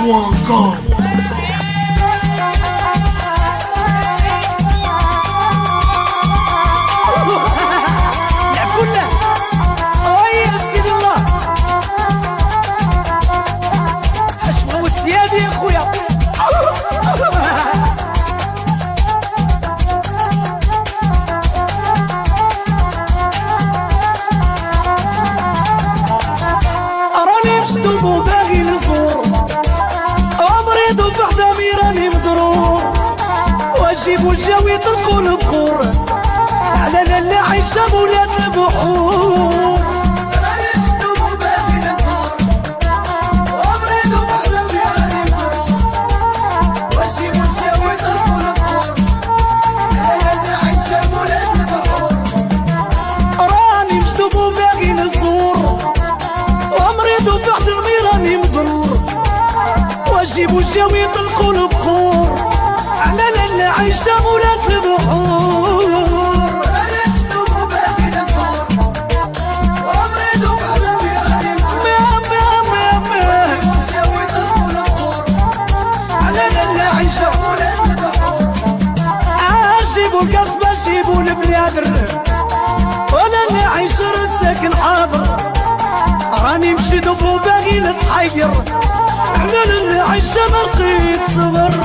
Mixcloud.com. جيبوا الجو يطلقوا البخور على لالا عايشة مولات البحور. راني مشدوم وباغي نزور ومريض وبحلم يا راني مغرور وجيبوا الجو يطلقوا البخور على لالا عايشة مولات البحور. راني مشدوم وباغي نزور ومريض وبحلم يا راني مغرور وجيبوا الجو يطلقوا البخور على لالا عايشة مولات البحور. راني مشدوم وباغي نزور ومريض وبحلم يا راني مغرور وجيبوا الجو يطلقوا البخور على لالا عايشة مولات البحور. جيبوا القصبة جيبوا البنادر ولالا عايشة الساكن حاضر. راني مشدوم وباغي نتحير على لالا عايشة ما لقيت صبر.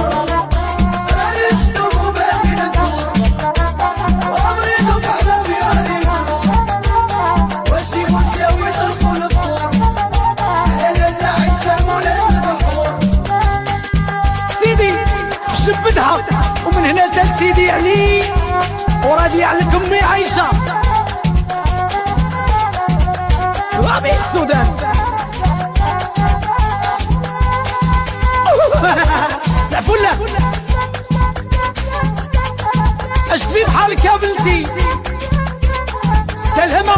بدها ومن هنا تال سيدي علي ورادي عليك امي عايشه رامي السودان. لا فله اش في بحالك يا بنتي سلامه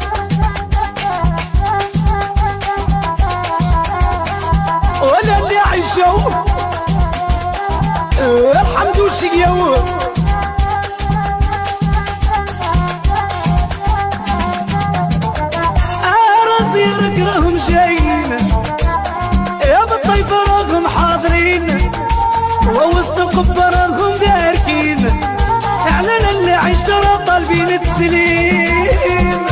ولا اللي عايشه الحمد لله. رزيرك راهم جايين يا بالطيف راهم حاضرين ووسط القبة راهم داركين على لالا عايشة راه طالبين التسليم.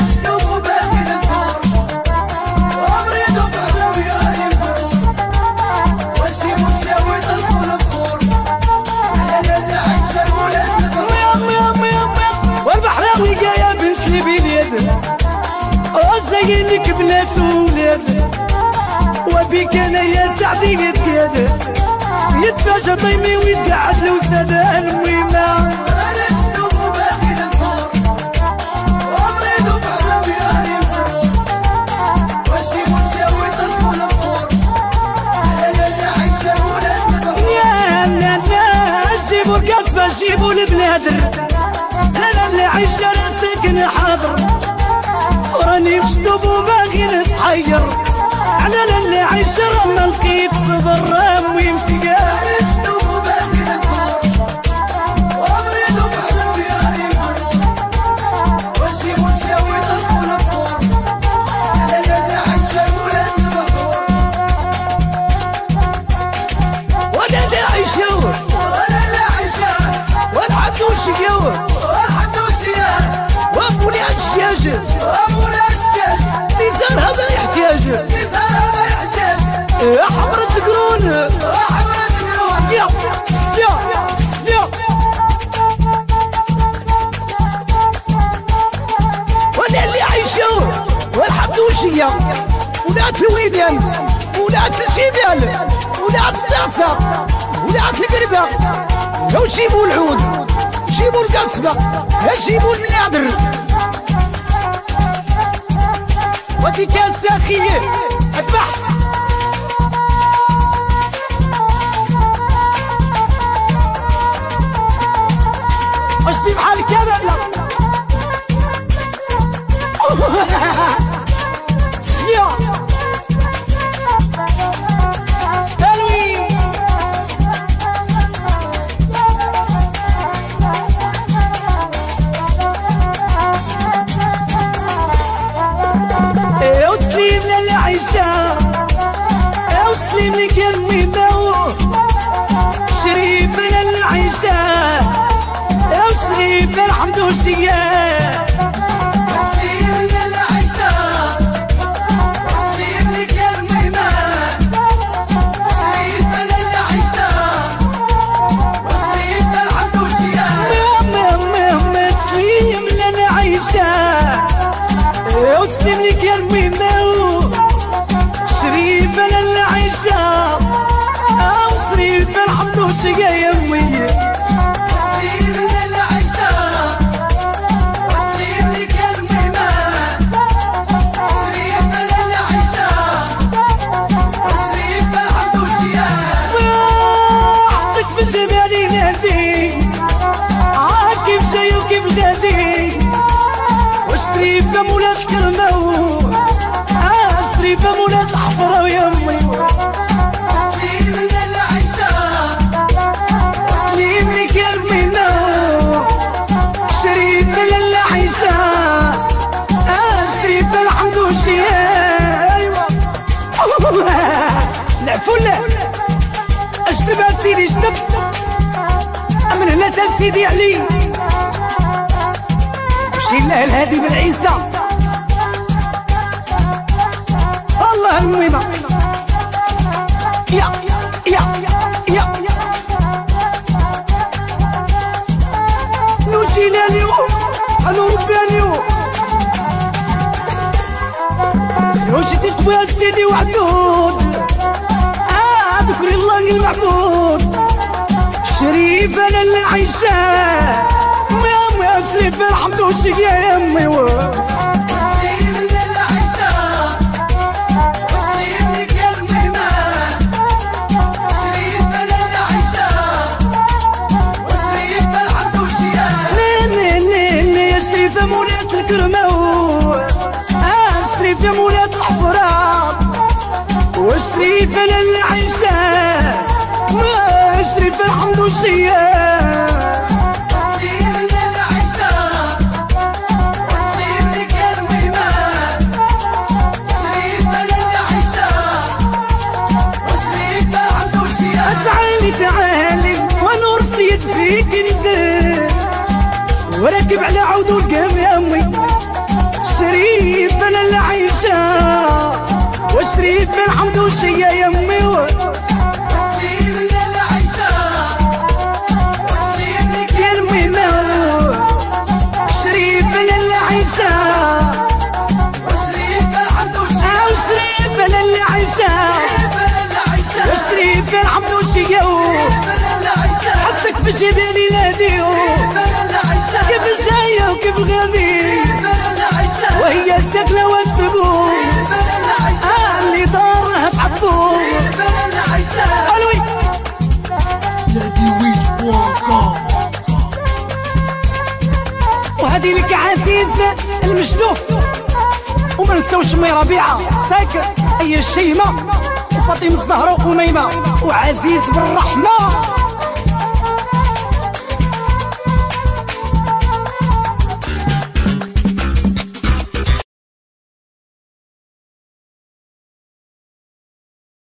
جايين لك بنات وولاد وبيك انا يا سعدي يتقاد يتفاجأ طيمي ويتقعد لو سادة المهمة. راني مشدوم وباغي نزور ومريض وبحلم يا راني مغرور وجيبوا الجو يطلقوا البخور على لالا عايشة مولات البحور. يا لالا جيبوا القصبة جيبوا البنادر لالا عايشة راه ساكن حاضر. راني مشدوم وباغي نتحير على لالا عايشة راه ما لقيت صبر. امي مسكين راني مشدوم وباغي نزور ومريض وبحلم يا راني مغرور وجيبوا الجو يطلقوا البخور على لالا عايشة مولات البحور. ولالا عايشة ولالا عايشة والحدوش يور والحدوش يور وابولي الشياج نزارها ما يحتاج يا حمرة قرون يا ولا اللي عايشة والحمدوشية ولات الويدان ولات الجبال ولات الدعسة ولات القربة. لو جيبوا العود جيبوا القصبة جيبوا البنادر ودي كاس ساخية اذبح. واش دي بحالك يا لالا يا الوي وتسليم لالا عايشة وتسليم لك يا شريف الحمد والشياء تسليم للعشا تسليم لك يا الميمة شريف للعشا وشريف الحمد والشياء تسليم للعيشة وتسليم لك يا الميمة شريف للعيشة شريف الحمد والشياء يا امي تسليم للعشا تسليم لك يا الميمة شريف للعشا وشريف الحمد والشياء حسك في جمالي نادي كيف جاي وكيف غادي وشريفة مولات كرمة شريفة مولات الحفرة ويا امي تسليم للعشا تسليم لك يا الميمة شريفة للعيشة شريفة الحمد والشياء العفولة اشتب سيدي اشتب من هنا تا سيدي علي شي الله الهادي بن عيسى الله الميمة يا يا يا نوتينا اليوم الو ربي اليوم وجيتي خويا سيدي وعدود ذكري الله المعبود شريفة للعيشة يا شريفة الحمد والشياء يا امي تسليم للعشا تسليم لك يا الميمة شريف للعشا وشريف الحمد والشياء يا شريفة مولات الكرمة شريفة مولات الحفرة وشريفة للعيشة شريفة الحمد والشياء تسليم للعشا تسليم لك يا الميمة شريف للعشا وشريف الحمد والشياء تعالي تعالي ونور سيد فيك نزل وراكب على عود والقام يا امي شريفة للعيشة وشريفة الحمد والشياء يا امي تسليم للعشا تسليم لك يا الميمة شريفة للعيشة وشريف الحمد والشياء وشريفة للعيشة للعشا وشريفة الحمد والشياء للعشا حسك في جبالي نادي للعشا كيف جاية وكيف غادي للعشا وهي ساكنة والسبوع اللي دارها تعبو للعشا الوي وهذه لك عزيز المجدوب وما نساوش مي ربيعة ساكر اي الشيمة وفاطمة الزهراء وميمة وعزيز بالرحمة